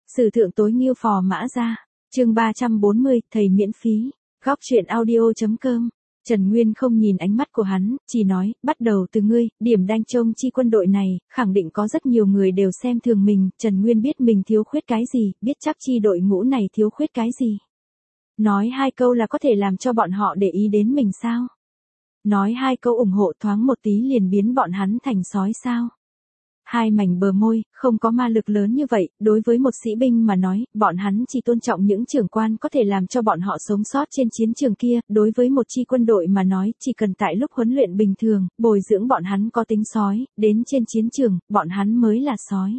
Sử thượng tối Ngưu Phò Mã Gia. Chương 340, thầy miễn phí. Góc truyện audio.com. Trần Nguyên không nhìn ánh mắt của hắn, chỉ nói, bắt đầu từ ngươi, điểm đanh trông chi quân đội này, khẳng định có rất nhiều người đều xem thường mình, Trần Nguyên biết mình thiếu khuyết cái gì, biết chắc chi đội ngũ này thiếu khuyết cái gì. Nói hai câu là có thể làm cho bọn họ để ý đến mình sao? Nói hai câu ủng hộ thoáng một tí liền biến bọn hắn thành sói sao? Hai mảnh bờ môi, không có ma lực lớn như vậy, đối với một sĩ binh mà nói, bọn hắn chỉ tôn trọng những trưởng quan có thể làm cho bọn họ sống sót trên chiến trường kia, đối với một chi quân đội mà nói, chỉ cần tại lúc huấn luyện bình thường, bồi dưỡng bọn hắn có tính sói, đến trên chiến trường, bọn hắn mới là sói.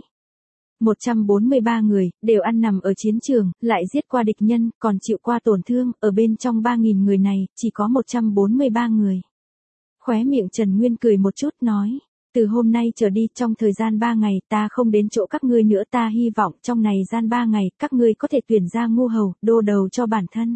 143 người, đều ăn nằm ở chiến trường, lại giết qua địch nhân, còn chịu qua tổn thương, ở bên trong 3.000 người này, chỉ có 143 người. Khóe miệng Trần Nguyên cười một chút nói. Từ hôm nay trở đi trong thời gian 3 ngày ta không đến chỗ các ngươi nữa, ta hy vọng trong này gian 3 ngày các ngươi có thể tuyển ra ngu hầu, đô đầu cho bản thân.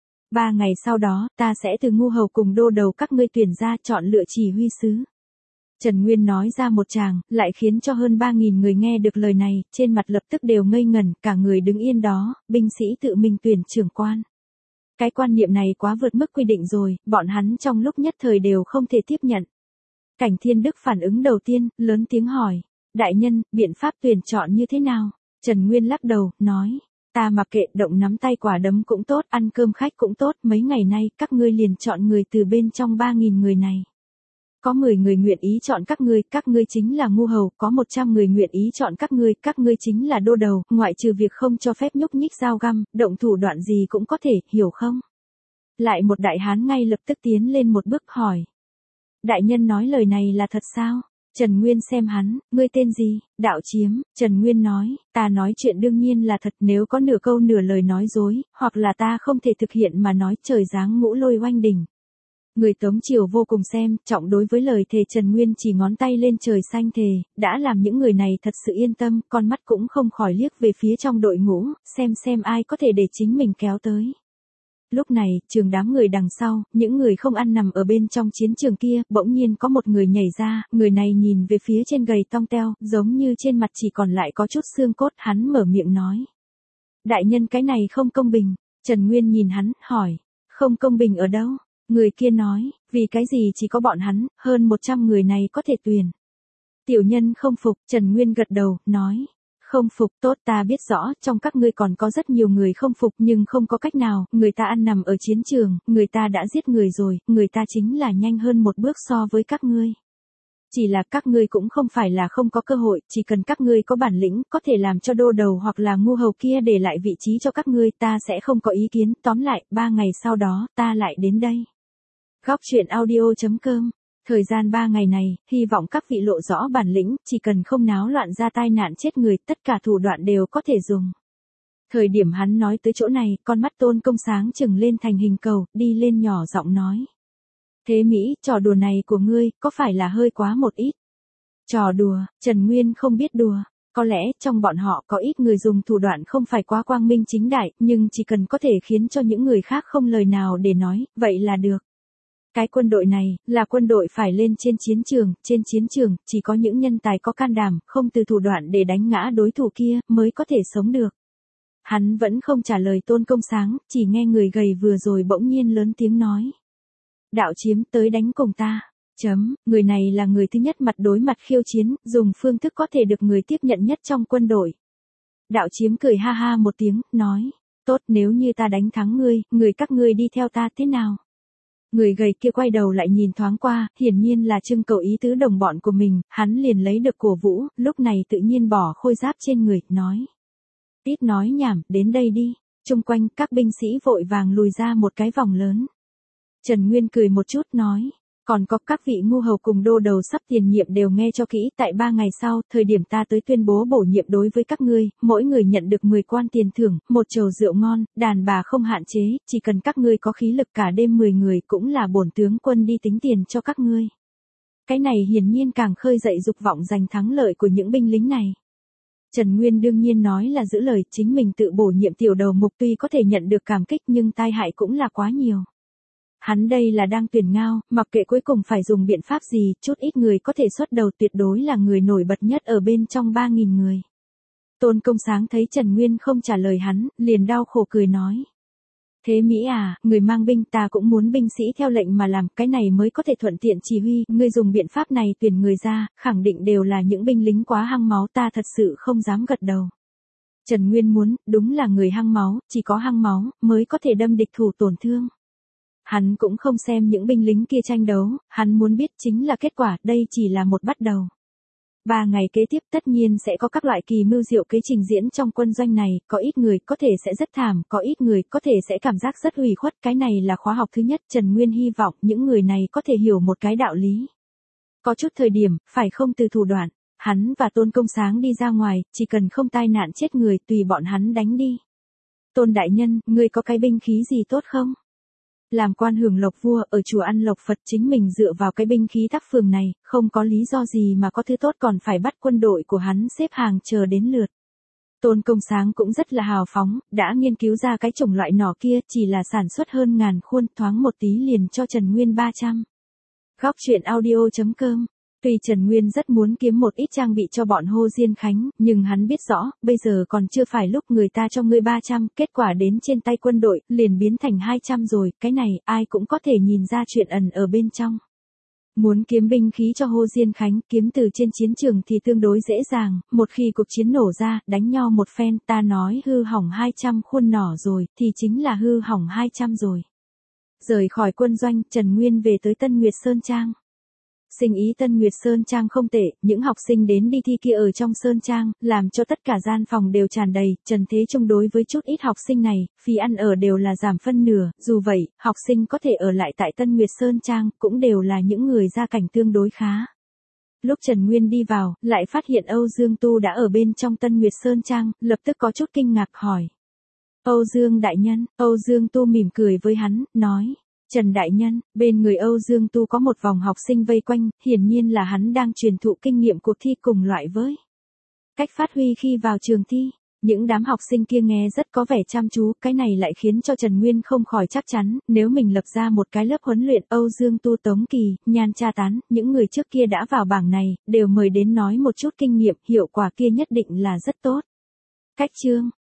3 ngày sau đó ta sẽ từ ngu hầu cùng đô đầu các ngươi tuyển ra chọn lựa chỉ huy sứ. Trần Nguyên nói ra một tràng, lại khiến cho hơn 3.000 người nghe được lời này, trên mặt lập tức đều ngây ngẩn, cả người đứng yên đó, binh sĩ tự mình tuyển trưởng quan. Cái quan niệm này quá vượt mức quy định rồi, bọn hắn trong lúc nhất thời đều không thể tiếp nhận. Cảnh Thiên Đức phản ứng đầu tiên, lớn tiếng hỏi, đại nhân, biện pháp tuyển chọn như thế nào? Trần Nguyên lắc đầu, nói, ta mặc kệ, động nắm tay quả đấm cũng tốt, ăn cơm khách cũng tốt, mấy ngày nay các ngươi liền chọn người từ bên trong 3.000 người này. Có 10 người nguyện ý chọn các ngươi chính là ngu hầu, có 100 người nguyện ý chọn các ngươi chính là đô đầu, ngoại trừ việc không cho phép nhúc nhích dao găm, động thủ đoạn gì cũng có thể, hiểu không? Lại một đại hán ngay lập tức tiến lên một bước hỏi. Đại nhân nói lời này là thật sao? Trần Nguyên xem hắn, ngươi tên gì? Đạo Chiếm. Trần Nguyên nói, ta nói chuyện đương nhiên là thật, nếu có nửa câu nửa lời nói dối, hoặc là ta không thể thực hiện mà nói, trời giáng ngũ lôi oanh đỉnh. Người Tống Triều vô cùng xem trọng đối với lời thề, Trần Nguyên chỉ ngón tay lên trời xanh thề, đã làm những người này thật sự yên tâm, con mắt cũng không khỏi liếc về phía trong đội ngũ, xem ai có thể để chính mình kéo tới. Lúc này, trường đám người đằng sau, những người không ăn nằm ở bên trong chiến trường kia, bỗng nhiên có một người nhảy ra, người này nhìn về phía trên gầy tong teo, giống như trên mặt chỉ còn lại có chút xương cốt, hắn mở miệng nói. Đại nhân, cái này không công bình. Trần Nguyên nhìn hắn, hỏi, không công bình ở đâu? Người kia nói, vì cái gì chỉ có bọn hắn, hơn 100 người này có thể tuyển. Tiểu nhân không phục. Trần Nguyên gật đầu, nói. Không phục, tốt, ta biết rõ, trong các ngươi còn có rất nhiều người không phục nhưng không có cách nào, người ta ăn nằm ở chiến trường, người ta đã giết người rồi, người ta chính là nhanh hơn một bước so với các ngươi. Chỉ là các ngươi cũng không phải là không có cơ hội, chỉ cần các ngươi có bản lĩnh, có thể làm cho đô đầu hoặc là ngu hầu kia để lại vị trí cho các ngươi, ta sẽ không có ý kiến, tóm lại, 3 ngày sau đó, ta lại đến đây. Góc truyện audio.com. Thời gian 3 ngày này, hy vọng các vị lộ rõ bản lĩnh, chỉ cần không náo loạn ra tai nạn chết người, tất cả thủ đoạn đều có thể dùng. Thời điểm hắn nói tới chỗ này, con mắt Tôn Công sáng trừng lên thành hình cầu, đi lên nhỏ giọng nói. Thế Mỹ, trò đùa này của ngươi, có phải là hơi quá một ít? Trò đùa, Trần Nguyên không biết đùa. Có lẽ, trong bọn họ có ít người dùng thủ đoạn không phải quá quang minh chính đại, nhưng chỉ cần có thể khiến cho những người khác không lời nào để nói, vậy là được. Cái quân đội này, là quân đội phải lên trên chiến trường, chỉ có những nhân tài có can đảm, không từ thủ đoạn để đánh ngã đối thủ kia, mới có thể sống được. Hắn vẫn không trả lời Tôn Công sáng, chỉ nghe người gầy vừa rồi bỗng nhiên lớn tiếng nói. Đạo Chiếm, tới đánh cùng ta. Người này là người thứ nhất mặt đối mặt khiêu chiến, dùng phương thức có thể được người tiếp nhận nhất trong quân đội. Đạo Chiếm cười ha ha một tiếng, nói. Tốt, nếu như ta đánh thắng ngươi các ngươi đi theo ta thế nào? Người gầy kia quay đầu lại nhìn thoáng qua, hiển nhiên là trưng cầu ý tứ đồng bọn của mình, hắn liền lấy được cổ vũ, lúc này tự nhiên bỏ khôi giáp trên người, nói. Ít nói nhảm, đến đây đi. Chung quanh, các binh sĩ vội vàng lùi ra một cái vòng lớn. Trần Nguyên cười một chút, nói. Còn có các vị ngu hầu cùng đô đầu sắp tiền nhiệm đều nghe cho kỹ, tại 3 ngày sau, thời điểm ta tới tuyên bố bổ nhiệm đối với các ngươi, mỗi người nhận được 10 quan tiền thưởng, một chầu rượu ngon, đàn bà không hạn chế, chỉ cần các ngươi có khí lực cả đêm 10 người cũng là bổn tướng quân đi tính tiền cho các ngươi. Cái này hiển nhiên càng khơi dậy dục vọng giành thắng lợi của những binh lính này. Trần Nguyên đương nhiên nói là giữ lời, chính mình tự bổ nhiệm tiểu đầu mục tuy có thể nhận được cảm kích nhưng tai hại cũng là quá nhiều. Hắn đây là đang tuyển ngao, mặc kệ cuối cùng phải dùng biện pháp gì, chút ít người có thể xuất đầu tuyệt đối là người nổi bật nhất ở bên trong 3.000 người. Tôn Công Sáng thấy Trần Nguyên không trả lời hắn, liền đau khổ cười nói. Thế Mỹ à, người mang binh ta cũng muốn binh sĩ theo lệnh mà làm, cái này mới có thể thuận tiện chỉ huy, ngươi dùng biện pháp này tuyển người ra, khẳng định đều là những binh lính quá hăng máu, ta thật sự không dám gật đầu. Trần Nguyên muốn, đúng là người hăng máu, chỉ có hăng máu, mới có thể đâm địch thủ tổn thương. Hắn cũng không xem những binh lính kia tranh đấu, hắn muốn biết chính là kết quả, đây chỉ là một bắt đầu. 3 ngày kế tiếp tất nhiên sẽ có các loại kỳ mưu diệu kế trình diễn trong quân doanh này, có ít người có thể sẽ rất thảm, có ít người có thể sẽ cảm giác rất ủy khuất, cái này là khóa học thứ nhất, Trần Nguyên hy vọng những người này có thể hiểu một cái đạo lý. Có chút thời điểm, phải không từ thủ đoạn, hắn và Tôn Công Sáng đi ra ngoài, chỉ cần không tai nạn chết người, tùy bọn hắn đánh đi. Tôn đại nhân, ngươi có cái binh khí gì tốt không? Làm quan hưởng lộc vua ở chùa ăn lộc Phật, chính mình dựa vào cái binh khí tác phường này, không có lý do gì mà có thứ tốt còn phải bắt quân đội của hắn xếp hàng chờ đến lượt. Tôn Công Sáng cũng rất là hào phóng, đã nghiên cứu ra cái chủng loại nỏ kia, chỉ là sản xuất hơn 1000 khuôn, thoáng một tí liền cho Trần Nguyên 300. Góc truyện audio.com. Tuy Trần Nguyên rất muốn kiếm một ít trang bị cho bọn Hồ Diên Khánh, nhưng hắn biết rõ, bây giờ còn chưa phải lúc người ta cho ngươi 300, kết quả đến trên tay quân đội, liền biến thành 200 rồi, cái này, ai cũng có thể nhìn ra chuyện ẩn ở bên trong. Muốn kiếm binh khí cho Hồ Diên Khánh, kiếm từ trên chiến trường thì tương đối dễ dàng, một khi cuộc chiến nổ ra, đánh nhau một phen, ta nói hư hỏng 200 khuôn nỏ rồi, thì chính là hư hỏng 200 rồi. Rời khỏi quân doanh, Trần Nguyên về tới Tân Nguyệt Sơn Trang. Sinh ý Tân Nguyệt Sơn Trang không tệ, những học sinh đến đi thi kia ở trong Sơn Trang, làm cho tất cả gian phòng đều tràn đầy, Trần Thế Trung đối với chút ít học sinh này, phí ăn ở đều là giảm phân nửa, dù vậy, học sinh có thể ở lại tại Tân Nguyệt Sơn Trang, cũng đều là những người gia cảnh tương đối khá. Lúc Trần Nguyên đi vào, lại phát hiện Âu Dương Tu đã ở bên trong Tân Nguyệt Sơn Trang, lập tức có chút kinh ngạc hỏi. Âu Dương đại nhân, Âu Dương Tu mỉm cười với hắn, nói. Trần đại nhân, bên người Âu Dương Tu có một vòng học sinh vây quanh, hiển nhiên là hắn đang truyền thụ kinh nghiệm cuộc thi cùng loại với cách phát huy khi vào trường thi. Những đám học sinh kia nghe rất có vẻ chăm chú, cái này lại khiến cho Trần Nguyên không khỏi chắc chắn, nếu mình lập ra một cái lớp huấn luyện Âu Dương Tu Tống Kỳ, Nhan Tra Tán, những người trước kia đã vào bảng này, đều mời đến nói một chút kinh nghiệm, hiệu quả kia nhất định là rất tốt. Cách chương